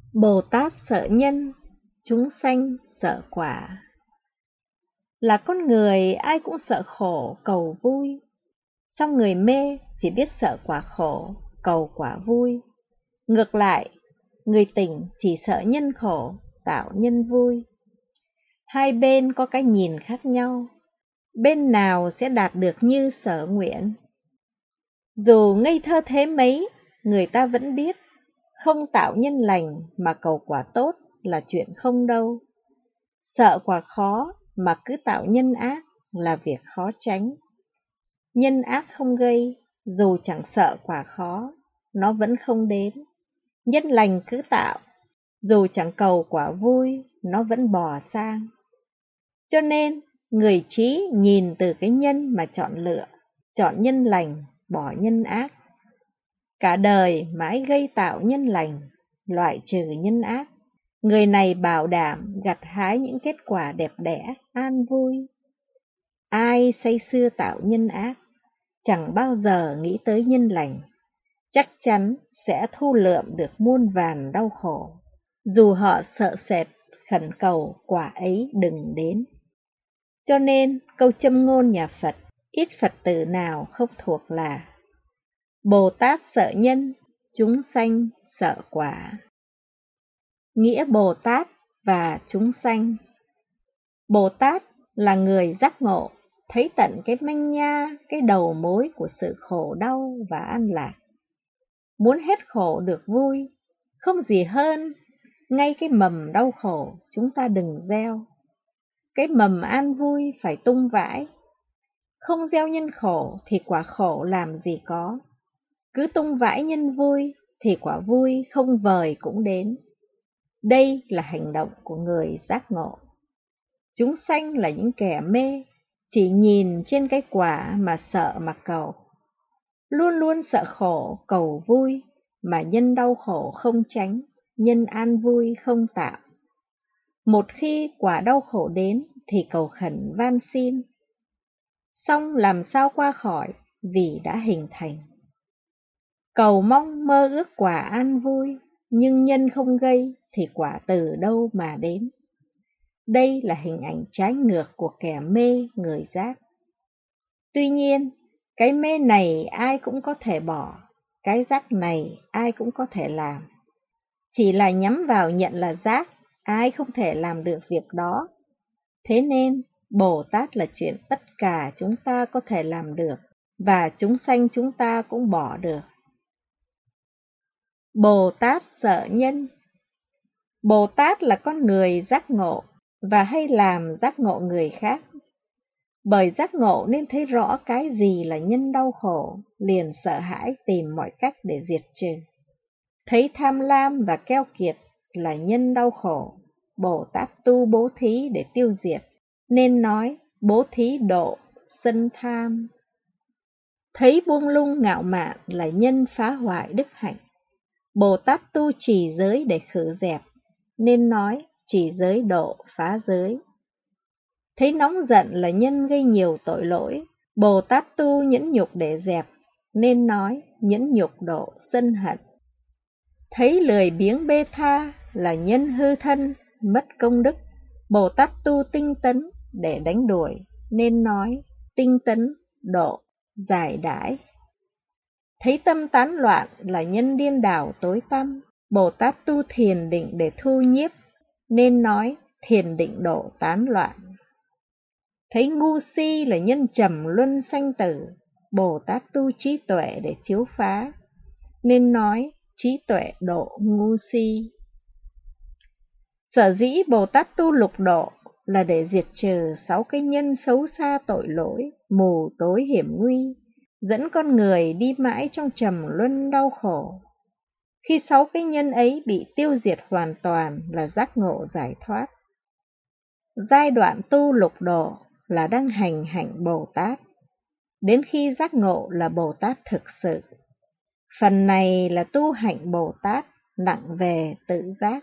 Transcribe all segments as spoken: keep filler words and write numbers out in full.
Bồ Tát sợ nhân, chúng sanh sợ quả. Là con người ai cũng sợ khổ, cầu vui. Song người mê chỉ biết sợ quả khổ, cầu quả vui. Ngược lại, người tỉnh chỉ sợ nhân khổ, tạo nhân vui. Hai bên có cái nhìn khác nhau, bên nào sẽ đạt được như sở nguyện? Dù ngây thơ thế mấy, người ta vẫn biết, không tạo nhân lành mà cầu quả tốt là chuyện không đâu. Sợ quả khó mà cứ tạo nhân ác là việc khó tránh. Nhân ác không gây, dù chẳng sợ quả khó, nó vẫn không đến. Nhân lành cứ tạo, dù chẳng cầu quả vui, nó vẫn bò sang. Cho nên, người trí nhìn từ cái nhân mà chọn lựa, chọn nhân lành, bỏ nhân ác. Cả đời mãi gây tạo nhân lành, loại trừ nhân ác. Người này bảo đảm gặt hái những kết quả đẹp đẽ, an vui. Ai say sưa tạo nhân ác, chẳng bao giờ nghĩ tới nhân lành, chắc chắn sẽ thu lượm được muôn vàn đau khổ, dù họ sợ sệt khẩn cầu quả ấy đừng đến. Cho nên câu châm ngôn nhà Phật, ít Phật tử nào không thuộc là Bồ Tát sợ nhân, chúng sanh sợ quả. Nghĩa Bồ Tát và chúng sanh. Bồ Tát là người giác ngộ, thấy tận cái manh nha, cái đầu mối của sự khổ đau và an lạc. Muốn hết khổ được vui, không gì hơn, ngay cái mầm đau khổ chúng ta đừng gieo. Cái mầm an vui phải tung vãi. Không gieo nhân khổ thì quả khổ làm gì có. Cứ tung vãi nhân vui thì quả vui không vời cũng đến. Đây là hành động của người giác ngộ. Chúng sanh là những kẻ mê, chỉ nhìn trên cái quả mà sợ mà cầu. Luôn luôn sợ khổ, cầu vui, mà nhân đau khổ không tránh, nhân an vui không tạo. Một khi quả đau khổ đến thì cầu khẩn van xin. Xong làm sao qua khỏi vì đã hình thành. Cầu mong mơ ước quả an vui, nhưng nhân không gây thì quả từ đâu mà đến. Đây là hình ảnh trái ngược của kẻ mê người giác. Tuy nhiên, cái mê này ai cũng có thể bỏ, cái giác này ai cũng có thể làm. Chỉ là nhắm vào nhận là giác, ai không thể làm được việc đó. Thế nên, Bồ Tát là chuyện tất cả chúng ta có thể làm được, và chúng sanh chúng ta cũng bỏ được. Bồ Tát sợ nhân. Bồ Tát là con người giác ngộ, và hay làm giác ngộ người khác. Bởi giác ngộ nên thấy rõ cái gì là nhân đau khổ, liền sợ hãi tìm mọi cách để diệt trừ. Thấy tham lam và keo kiệt là nhân đau khổ, Bồ Tát tu bố thí để tiêu diệt, nên nói bố thí độ sân tham. Thấy buông lung ngạo mạn là nhân phá hoại đức hạnh, Bồ Tát tu trì giới để khử dẹp, nên nói trì giới độ phá giới. Thấy nóng giận là nhân gây nhiều tội lỗi, Bồ Tát tu nhẫn nhục để dẹp, nên nói nhẫn nhục độ sân hận. Thấy lười biếng bê tha là nhân hư thân, mất công đức, Bồ Tát tu tinh tấn để đánh đuổi, nên nói tinh tấn độ giải đãi. Thấy tâm tán loạn là nhân điên đảo tối tăm, Bồ Tát tu thiền định để thu nhiếp, nên nói thiền định độ tán loạn. Thấy ngu si là nhân trầm luân sanh tử, Bồ Tát tu trí tuệ để chiếu phá, nên nói trí tuệ độ ngu si. Sở dĩ Bồ Tát tu lục độ là để diệt trừ sáu cái nhân xấu xa tội lỗi, mù tối hiểm nguy, dẫn con người đi mãi trong trầm luân đau khổ. Khi sáu cái nhân ấy bị tiêu diệt hoàn toàn là giác ngộ giải thoát. Giai đoạn tu lục độ là đang hành hạnh Bồ Tát. Đến khi giác ngộ là Bồ Tát thực sự. Phần này là tu hạnh Bồ Tát nặng về tự giác.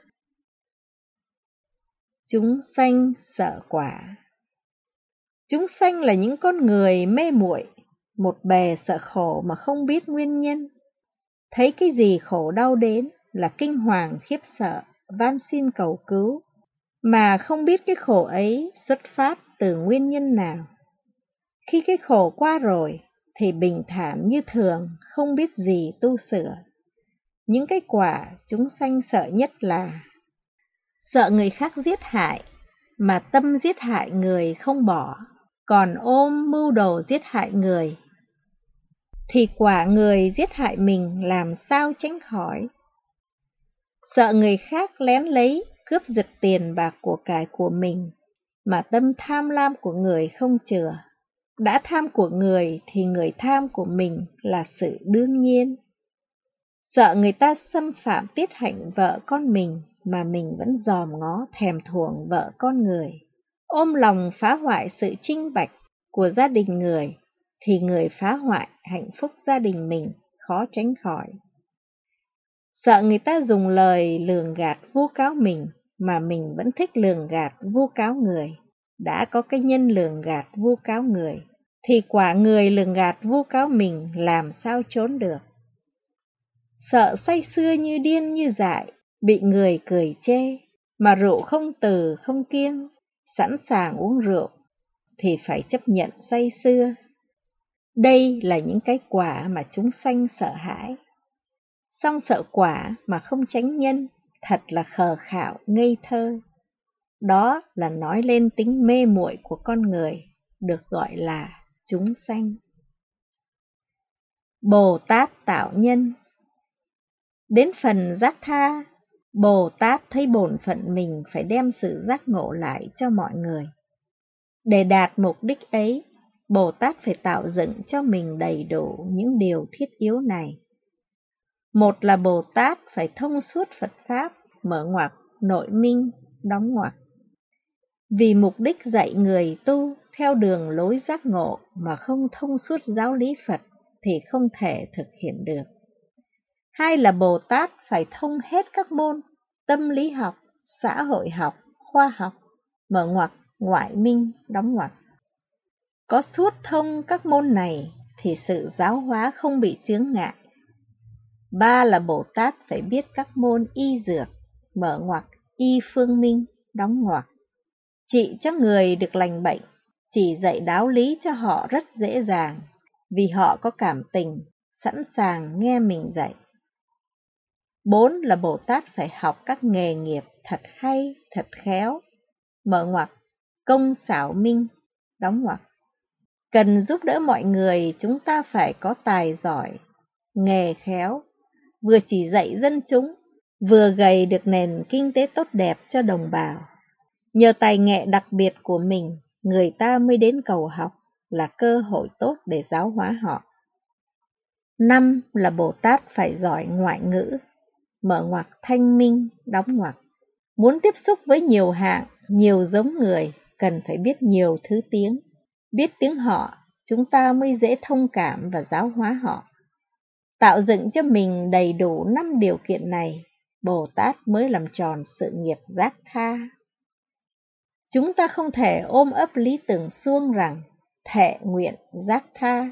Chúng sanh sợ quả. Chúng sanh là những con người mê muội, một bề sợ khổ mà không biết nguyên nhân. Thấy cái gì khổ đau đến là kinh hoàng khiếp sợ, van xin cầu cứu, mà không biết cái khổ ấy xuất phát từ nguyên nhân nào. Khi cái khổ qua rồi thì bình thản như thường, không biết gì tu sửa. Những cái quả chúng sanh sợ nhất là sợ người khác giết hại, mà tâm giết hại người không bỏ, còn ôm mưu đồ giết hại người, thì quả người giết hại mình làm sao tránh khỏi. Sợ người khác lén lấy, cướp giật tiền bạc của cải của mình, mà tâm tham lam của người không chừa. Đã tham của người thì người tham của mình là sự đương nhiên. Sợ người ta xâm phạm tiết hạnh vợ con mình, mà mình vẫn dòm ngó thèm thuồng vợ con người. Ôm lòng phá hoại sự trinh bạch của gia đình người, thì người phá hoại hạnh phúc gia đình mình khó tránh khỏi. Sợ người ta dùng lời lường gạt vu cáo mình, mà mình vẫn thích lường gạt vu cáo người. Đã có cái nhân lường gạt vu cáo người, thì quả người lường gạt vu cáo mình làm sao trốn được. Sợ say sưa như điên như dại, bị người cười chê, mà rượu không từ không kiêng, sẵn sàng uống rượu, thì phải chấp nhận say sưa. Đây là những cái quả mà chúng sanh sợ hãi. Song sợ quả mà không tránh nhân, thật là khờ khạo ngây thơ. Đó là nói lên tính mê muội của con người, được gọi là chúng sanh. Bồ Tát tạo nhân. Đến phần giác tha, Bồ Tát thấy bổn phận mình phải đem sự giác ngộ lại cho mọi người. Để đạt mục đích ấy, Bồ Tát phải tạo dựng cho mình đầy đủ những điều thiết yếu này. Một là Bồ Tát phải thông suốt Phật Pháp, mở ngoặc, nội minh, đóng ngoặc. Vì mục đích dạy người tu theo đường lối giác ngộ mà không thông suốt giáo lý Phật thì không thể thực hiện được. Hai là Bồ Tát phải thông hết các môn tâm lý học, xã hội học, khoa học, mở ngoặc, ngoại minh, đóng ngoặc. Có suốt thông các môn này thì sự giáo hóa không bị chướng ngại. Ba là Bồ Tát phải biết các môn y dược, mở ngoặc, y phương minh, đóng ngoặc. Trị cho người được lành bệnh, chỉ dạy đạo lý cho họ rất dễ dàng, vì họ có cảm tình, sẵn sàng nghe mình dạy. Bốn là Bồ Tát phải học các nghề nghiệp thật hay, thật khéo, mở ngoặc, công xảo minh, đóng ngoặc. Cần giúp đỡ mọi người, chúng ta phải có tài giỏi, nghề khéo, vừa chỉ dạy dân chúng, vừa gầy được nền kinh tế tốt đẹp cho đồng bào. Nhờ tài nghệ đặc biệt của mình, người ta mới đến cầu học, là cơ hội tốt để giáo hóa họ. Năm là Bồ Tát phải giỏi ngoại ngữ, mở ngoặc thanh minh, đóng ngoặc. Muốn tiếp xúc với nhiều hạng, nhiều giống người, cần phải biết nhiều thứ tiếng. Biết tiếng họ, chúng ta mới dễ thông cảm và giáo hóa họ. Tạo dựng cho mình đầy đủ năm điều kiện này, Bồ Tát mới làm tròn sự nghiệp giác tha. Chúng ta không thể ôm ấp lý tưởng suông rằng thệ nguyện giác tha.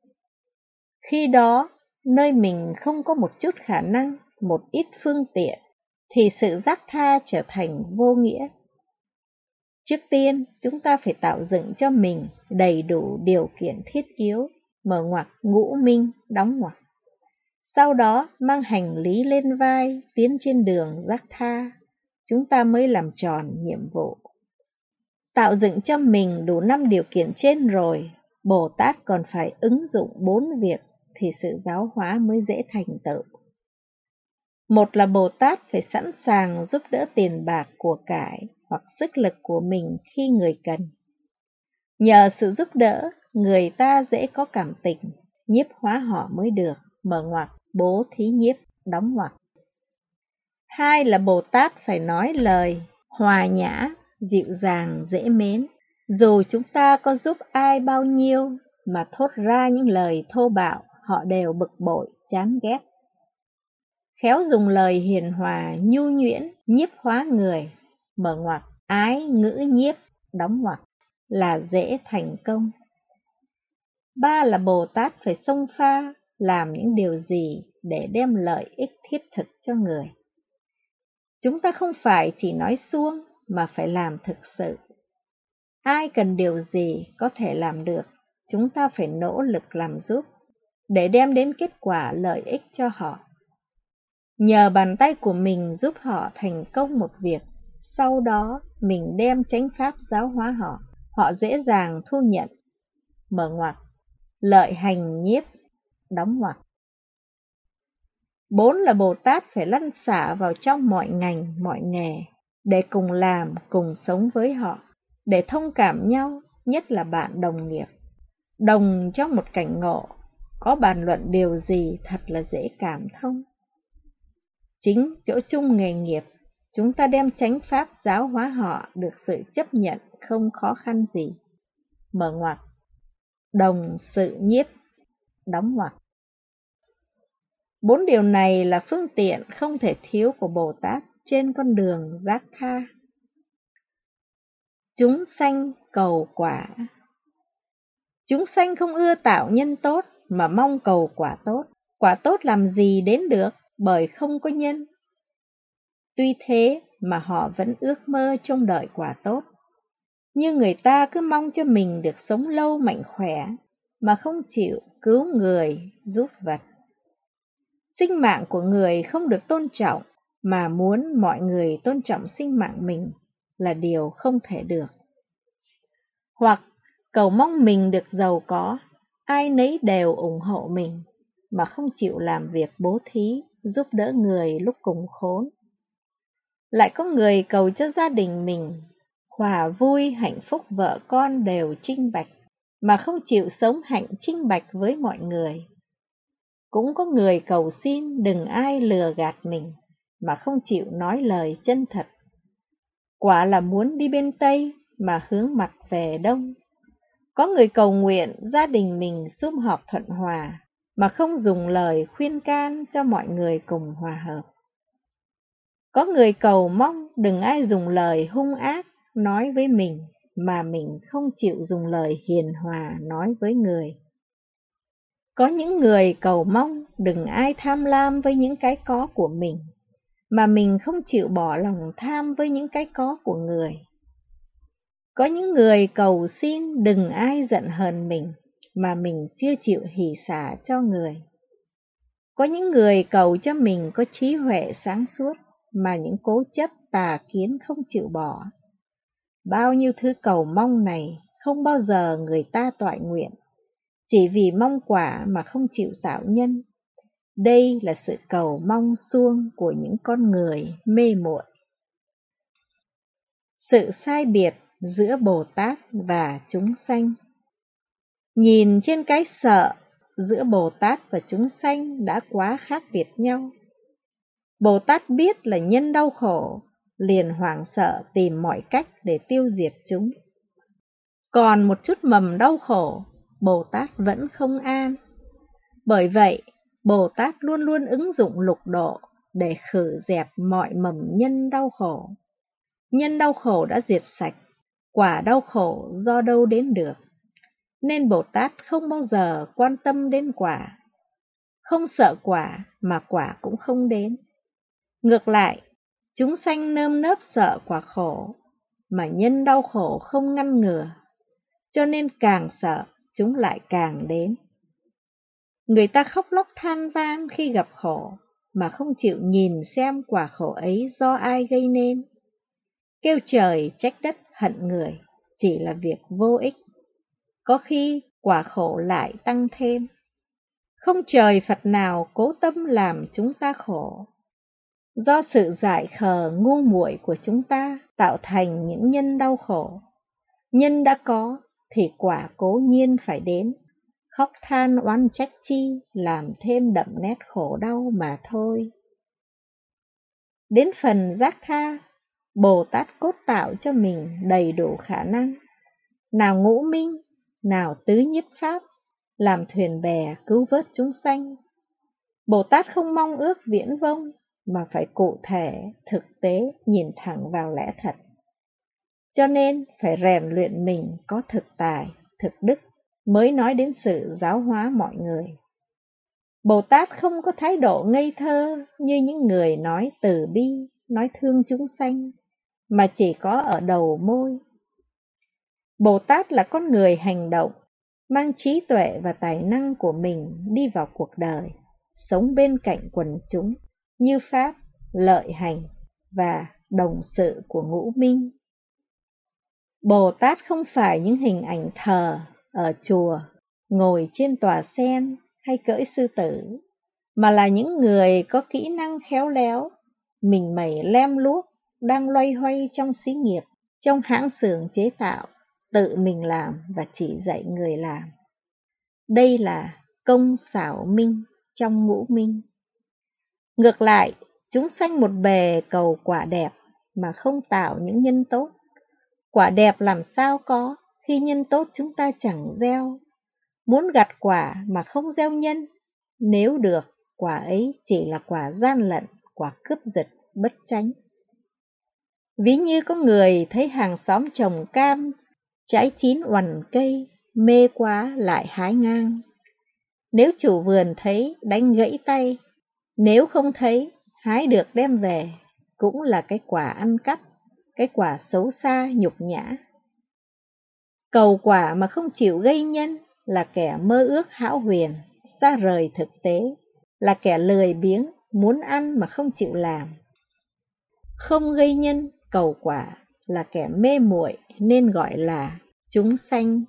Khi đó, nơi mình không có một chút khả năng, một ít phương tiện, thì sự giác tha trở thành vô nghĩa. Trước tiên, chúng ta phải tạo dựng cho mình đầy đủ điều kiện thiết yếu, mở ngoặc ngũ minh, đóng ngoặc. Sau đó, mang hành lý lên vai, tiến trên đường giác tha, chúng ta mới làm tròn nhiệm vụ. Tạo dựng cho mình đủ năm điều kiện trên rồi, Bồ Tát còn phải ứng dụng bốn việc thì sự giáo hóa mới dễ thành tựu. Một là Bồ Tát phải sẵn sàng giúp đỡ tiền bạc của cải hoặc sức lực của mình khi người cần. Nhờ sự giúp đỡ, người ta dễ có cảm tình, nhiếp hóa họ mới được, mở ngoặc, bố thí nhiếp, đóng ngoặc. Hai là Bồ Tát phải nói lời hòa nhã, dịu dàng, dễ mến. Dù chúng ta có giúp ai bao nhiêu mà thốt ra những lời thô bạo, họ đều bực bội, chán ghét. Khéo dùng lời hiền hòa, nhu nhuyễn, nhiếp hóa người, mở ngoặc, ái ngữ nhiếp, đóng ngoặc, là dễ thành công. Ba là Bồ Tát phải xông pha, làm những điều gì để đem lợi ích thiết thực cho người. Chúng ta không phải chỉ nói suông mà phải làm thực sự. Ai cần điều gì có thể làm được, chúng ta phải nỗ lực làm giúp để đem đến kết quả lợi ích cho họ. Nhờ bàn tay của mình giúp họ thành công một việc, sau đó mình đem chánh pháp giáo hóa họ, họ dễ dàng thu nhận. Mở ngoặc, lợi hành nhiếp, đóng ngoặc. Bốn là Bồ Tát phải lăn xả vào trong mọi ngành, mọi nghề, để cùng làm, cùng sống với họ, để thông cảm nhau, nhất là bạn đồng nghiệp. Đồng trong một cảnh ngộ, có bàn luận điều gì thật là dễ cảm thông. Chính chỗ chung nghề nghiệp, chúng ta đem chánh pháp giáo hóa họ được sự chấp nhận không khó khăn gì. Mở ngoặc, đồng sự nhiếp, đóng ngoặc. Bốn điều này là phương tiện không thể thiếu của Bồ Tát trên con đường giác tha. Chúng sanh cầu quả. Chúng sanh không ưa tạo nhân tốt mà mong cầu quả tốt. Quả tốt làm gì đến được bởi không có nhân. Tuy thế mà họ vẫn ước mơ trông đợi quả tốt. Như người ta cứ mong cho mình được sống lâu mạnh khỏe mà không chịu cứu người giúp vật. Sinh mạng của người không được tôn trọng mà muốn mọi người tôn trọng sinh mạng mình là điều không thể được. Hoặc cầu mong mình được giàu có, ai nấy đều ủng hộ mình mà không chịu làm việc bố thí giúp đỡ người lúc cùng khốn. Lại có người cầu cho gia đình mình hòa vui hạnh phúc, vợ con đều trinh bạch mà không chịu sống hạnh trinh bạch với mọi người. Cũng có người cầu xin đừng ai lừa gạt mình mà không chịu nói lời chân thật. Quả là muốn đi bên Tây mà hướng mặt về Đông. Có người cầu nguyện gia đình mình sum họp thuận hòa mà không dùng lời khuyên can cho mọi người cùng hòa hợp. Có người cầu mong đừng ai dùng lời hung ác nói với mình mà mình không chịu dùng lời hiền hòa nói với người. Có những người cầu mong đừng ai tham lam với những cái có của mình mà mình không chịu bỏ lòng tham với những cái có của người. Có những người cầu xin đừng ai giận hờn mình mà mình chưa chịu hỷ xả cho người. Có những người cầu cho mình có trí huệ sáng suốt mà những cố chấp tà kiến không chịu bỏ. Bao nhiêu thứ cầu mong này không bao giờ người ta toại nguyện, chỉ vì mong quả mà không chịu tạo nhân. Đây là sự cầu mong suông của những con người mê muội. Sự sai biệt giữa Bồ Tát và chúng sanh. Nhìn trên cái sợ giữa Bồ Tát và chúng sanh đã quá khác biệt nhau. Bồ Tát biết là nhân đau khổ, liền hoảng sợ tìm mọi cách để tiêu diệt chúng. Còn một chút mầm đau khổ, Bồ Tát vẫn không an. Bởi vậy, Bồ Tát luôn luôn ứng dụng lục độ để khử dẹp mọi mầm nhân đau khổ. Nhân đau khổ đã diệt sạch, quả đau khổ do đâu đến được. Nên Bồ Tát không bao giờ quan tâm đến quả. Không sợ quả mà quả cũng không đến. Ngược lại, chúng sanh nơm nớp sợ quả khổ, mà nhân đau khổ không ngăn ngừa, cho nên càng sợ chúng lại càng đến. Người ta khóc lóc than van khi gặp khổ, mà không chịu nhìn xem quả khổ ấy do ai gây nên. Kêu trời trách đất hận người chỉ là việc vô ích. Có khi quả khổ lại tăng thêm. Không trời Phật nào cố tâm làm chúng ta khổ. Do sự dại khờ ngu muội của chúng ta tạo thành những nhân đau khổ. Nhân đã có thì quả cố nhiên phải đến. Khóc than oán trách chi làm thêm đậm nét khổ đau mà thôi. Đến phần giác tha, Bồ Tát cốt tạo cho mình đầy đủ khả năng. Nào ngũ minh, nào tứ nhiếp pháp, làm thuyền bè cứu vớt chúng sanh. Bồ Tát không mong ước viễn vông, mà phải cụ thể, thực tế, nhìn thẳng vào lẽ thật. Cho nên phải rèn luyện mình có thực tài, thực đức, mới nói đến sự giáo hóa mọi người. Bồ Tát không có thái độ ngây thơ như những người nói từ bi, nói thương chúng sanh, mà chỉ có ở đầu môi. Bồ Tát là con người hành động, mang trí tuệ và tài năng của mình đi vào cuộc đời, sống bên cạnh quần chúng như Pháp, lợi hành và đồng sự của ngũ minh. Bồ Tát không phải những hình ảnh thờ ở chùa, ngồi trên tòa sen hay cưỡi sư tử, mà là những người có kỹ năng khéo léo, mình mẩy lem luốc, đang loay hoay trong xí nghiệp, trong hãng xưởng chế tạo, tự mình làm và chỉ dạy người làm. Đây là công xảo minh trong ngũ minh. Ngược lại, chúng sanh một bề cầu quả đẹp mà không tạo những nhân tốt. Quả đẹp làm sao có khi nhân tốt chúng ta chẳng gieo. Muốn gặt quả mà không gieo nhân, nếu được, quả ấy chỉ là quả gian lận, quả cướp giật, bất chánh. Ví như có người thấy hàng xóm trồng cam, trái chín uằn cây, mê quá lại hái ngang. Nếu chủ vườn thấy, đánh gãy tay, nếu không thấy, hái được đem về, cũng là cái quả ăn cắp, cái quả xấu xa nhục nhã. Cầu quả mà không chịu gây nhân là kẻ mơ ước hão huyền, xa rời thực tế, là kẻ lười biếng, muốn ăn mà không chịu làm. Không gây nhân, cầu quả là kẻ mê muội nên gọi là chúng sanh.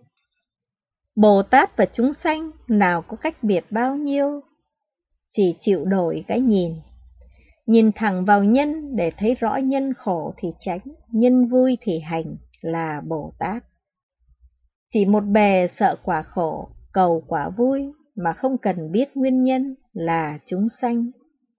Bồ Tát và chúng sanh nào có cách biệt bao nhiêu, chỉ chịu đổi cái nhìn. Nhìn thẳng vào nhân để thấy rõ nhân khổ thì tránh, nhân vui thì hành là Bồ Tát. Chỉ một bề sợ quả khổ, cầu quả vui mà không cần biết nguyên nhân là chúng sanh.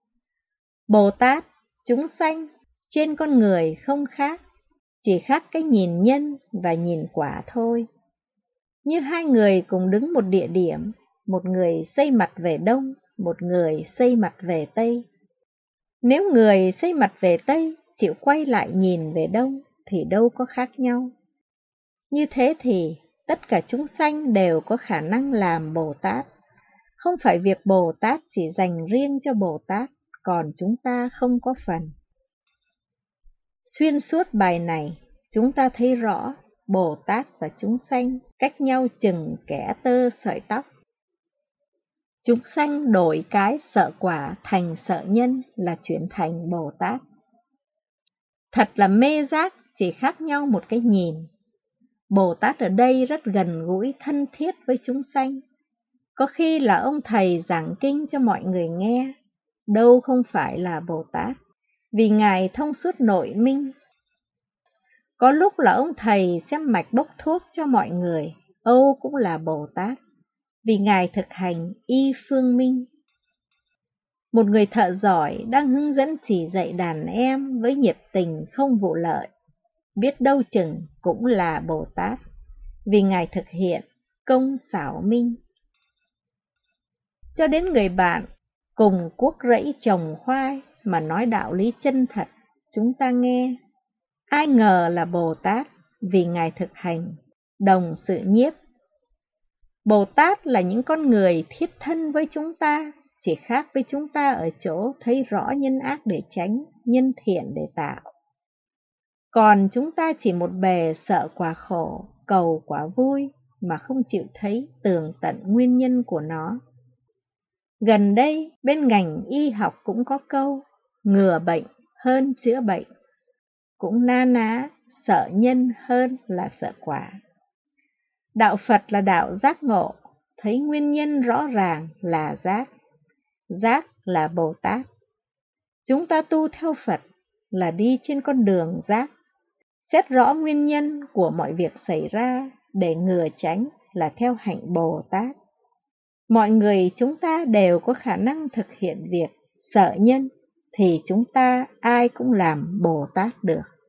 Bồ Tát, chúng sanh trên con người không khác, chỉ khác cái nhìn nhân và nhìn quả thôi. Như hai người cùng đứng một địa điểm, một người xây mặt về đông, một người xây mặt về tây. Nếu người xây mặt về tây chịu quay lại nhìn về đông thì đâu có khác nhau. Như thế thì tất cả chúng sanh đều có khả năng làm Bồ Tát. Không phải việc Bồ Tát chỉ dành riêng cho Bồ Tát, còn chúng ta không có phần. Xuyên suốt bài này, chúng ta thấy rõ Bồ Tát và chúng sanh cách nhau chừng kẽ tơ sợi tóc. Chúng sanh đổi cái sợ quả thành sợ nhân là chuyển thành Bồ Tát. Thật là mê giác, chỉ khác nhau một cái nhìn. Bồ Tát ở đây rất gần gũi thân thiết với chúng sanh. Có khi là ông thầy giảng kinh cho mọi người nghe, đâu không phải là Bồ Tát, vì Ngài thông suốt nội minh. Có lúc là ông thầy xem mạch bốc thuốc cho mọi người, Âu cũng là Bồ Tát, vì Ngài thực hành y phương minh. Một người thợ giỏi đang hướng dẫn chỉ dạy đàn em với nhiệt tình không vụ lợi, biết đâu chừng cũng là Bồ Tát, vì Ngài thực hiện công xảo minh. Cho đến người bạn cùng cuốc rẫy trồng khoai mà nói đạo lý chân thật, chúng ta nghe. Ai ngờ là Bồ Tát, vì Ngài thực hành đồng sự nhiếp. Bồ Tát là những con người thiết thân với chúng ta, chỉ khác với chúng ta ở chỗ thấy rõ nhân ác để tránh, nhân thiện để tạo. Còn chúng ta chỉ một bề sợ quả khổ, cầu quả vui mà không chịu thấy tường tận nguyên nhân của nó. Gần đây, bên ngành y học cũng có câu, ngừa bệnh hơn chữa bệnh. Cũng na ná, sợ nhân hơn là sợ quả. Đạo Phật là đạo giác ngộ, thấy nguyên nhân rõ ràng là giác. Giác là Bồ Tát. Chúng ta tu theo Phật là đi trên con đường giác, xét rõ nguyên nhân của mọi việc xảy ra để ngừa tránh là theo hạnh Bồ Tát. Mọi người chúng ta đều có khả năng thực hiện việc sợ nhân, thì chúng ta ai cũng làm Bồ Tát được.